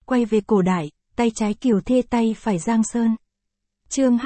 quay về cổ đại, tay trái Kiều Thê tay phải Giang Sơn. Chương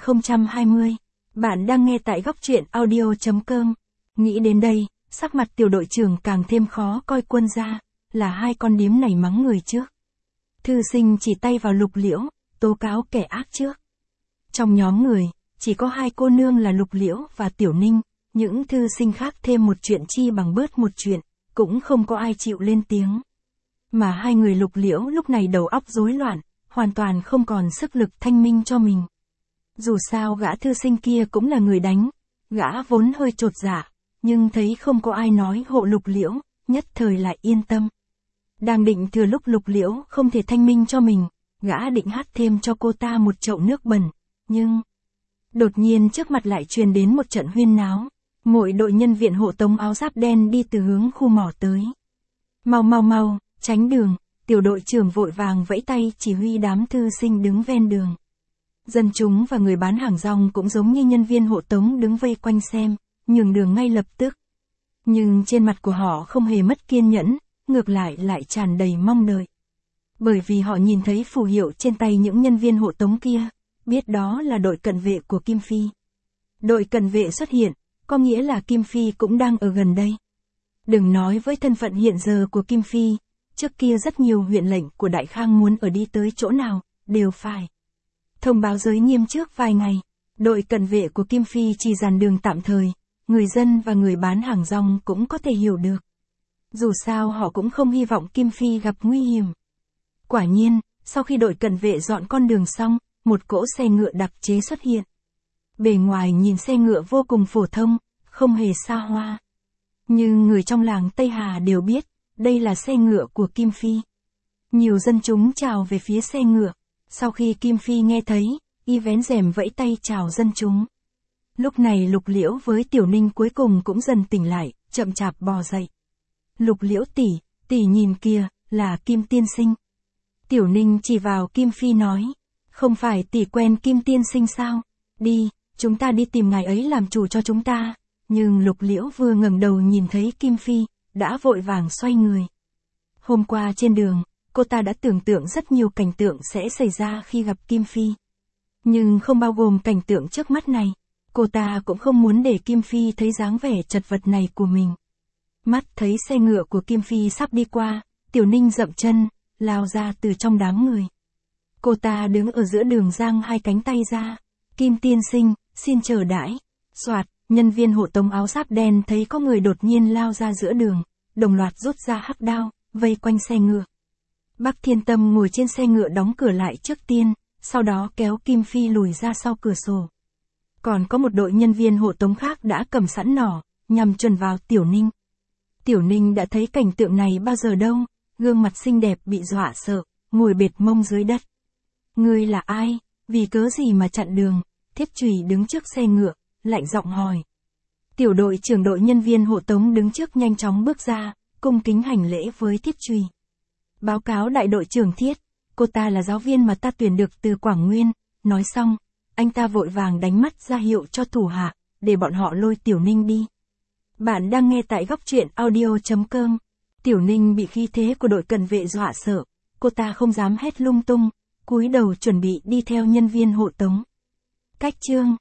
2020. Bạn đang nghe tại góc truyện audio.com. Nghĩ đến đây, sắc mặt tiểu đội trưởng càng thêm khó coi. Quân gia, là hai con điếm này mắng người trước. Thư sinh chỉ tay vào Lục Liễu, tố cáo kẻ ác trước. Trong nhóm người, chỉ có hai cô nương là Lục Liễu và Tiểu Ninh, những thư sinh khác thêm một chuyện chi bằng bớt một chuyện, cũng không có ai chịu lên tiếng. Mà hai người Lục Liễu lúc này đầu óc rối loạn, hoàn toàn không còn sức lực thanh minh cho mình. Dù sao gã thư sinh kia cũng là người đánh, gã vốn hơi chột dạ, nhưng thấy không có ai nói hộ Lục Liễu, nhất thời lại yên tâm. Đang định thừa lúc Lục Liễu không thể thanh minh cho mình, gã định hắt thêm cho cô ta một chậu nước bẩn, nhưng đột nhiên trước mặt lại truyền đến một trận huyên náo. Mỗi đội nhân viện hộ tống áo giáp đen đi từ hướng khu mỏ tới. Mau mau mau, tránh đường, tiểu đội trưởng vội vàng vẫy tay chỉ huy đám thư sinh đứng ven đường. Dân chúng và người bán hàng rong cũng giống như nhân viên hộ tống đứng vây quanh xem, nhường đường ngay lập tức. Nhưng trên mặt của họ không hề mất kiên nhẫn, ngược lại tràn đầy mong đợi. Bởi vì họ nhìn thấy phù hiệu trên tay những nhân viên hộ tống kia, biết đó là đội cận vệ của Kim Phi. Đội cận vệ xuất hiện, có nghĩa là Kim Phi cũng đang ở gần đây. Đừng nói với thân phận hiện giờ của Kim Phi, trước kia rất nhiều huyện lệnh của Đại Khang muốn ở đi tới chỗ nào, đều phải thông báo giới nghiêm trước vài ngày. Đội cận vệ của Kim Phi chỉ dàn đường tạm thời, người dân và người bán hàng rong cũng có thể hiểu được. Dù sao họ cũng không hy vọng Kim Phi gặp nguy hiểm. Quả nhiên, sau khi đội cận vệ dọn con đường xong, một cỗ xe ngựa đặc chế xuất hiện. Bề ngoài nhìn xe ngựa vô cùng phổ thông, không hề xa hoa. Nhưng người trong làng Tây Hà đều biết, đây là xe ngựa của Kim Phi. Nhiều dân chúng chào về phía xe ngựa. Sau khi Kim Phi nghe thấy, y vén rèm vẫy tay chào dân chúng. Lúc này Lục Liễu với Tiểu Ninh cuối cùng cũng dần tỉnh lại, chậm chạp bò dậy. Lục Liễu tỷ nhìn kìa, là Kim tiên sinh. Tiểu Ninh chỉ vào Kim Phi nói, không phải tỷ quen Kim tiên sinh sao? Đi, chúng ta đi tìm ngài ấy làm chủ cho chúng ta. Nhưng Lục Liễu vừa ngẩng đầu nhìn thấy Kim Phi, đã vội vàng xoay người. Hôm qua trên đường, cô ta đã tưởng tượng rất nhiều cảnh tượng sẽ xảy ra khi gặp Kim Phi. Nhưng không bao gồm cảnh tượng trước mắt này. Cô ta cũng không muốn để Kim Phi thấy dáng vẻ chật vật này của mình. Mắt thấy xe ngựa của Kim Phi sắp đi qua, Tiểu Ninh dậm chân, lao ra từ trong đám người. Cô ta đứng ở giữa đường giang hai cánh tay ra. Kim tiên sinh, xin chờ đãi. Soạt, nhân viên hộ tống áo giáp đen thấy có người đột nhiên lao ra giữa đường, đồng loạt rút ra hắc đao, vây quanh xe ngựa. Bắc Thiên Tâm ngồi trên xe ngựa đóng cửa lại trước tiên, sau đó kéo Kim Phi lùi ra sau cửa sổ. Còn có một đội nhân viên hộ tống khác đã cầm sẵn nỏ, nhằm chuẩn vào Tiểu Ninh. Tiểu Ninh đã thấy cảnh tượng này bao giờ đâu, gương mặt xinh đẹp bị dọa sợ, ngồi bệt mông dưới đất. Ngươi là ai, vì cớ gì mà chặn đường? Thiết Chùy đứng trước xe ngựa, lạnh giọng hỏi. Tiểu đội trưởng đội nhân viên hộ tống đứng trước nhanh chóng bước ra, cung kính hành lễ với Thiết Chùy. Báo cáo đại đội trưởng Thiết, cô ta là giáo viên mà ta tuyển được từ Quảng Nguyên. Nói xong, anh ta vội vàng đánh mắt ra hiệu cho thủ hạ, để bọn họ lôi Tiểu Ninh đi. Bạn đang nghe tại góc truyện audio.com. Tiểu Ninh bị khí thế của đội cận vệ dọa sợ, cô ta không dám hét lung tung, cúi đầu chuẩn bị đi theo nhân viên hộ tống. Cách chương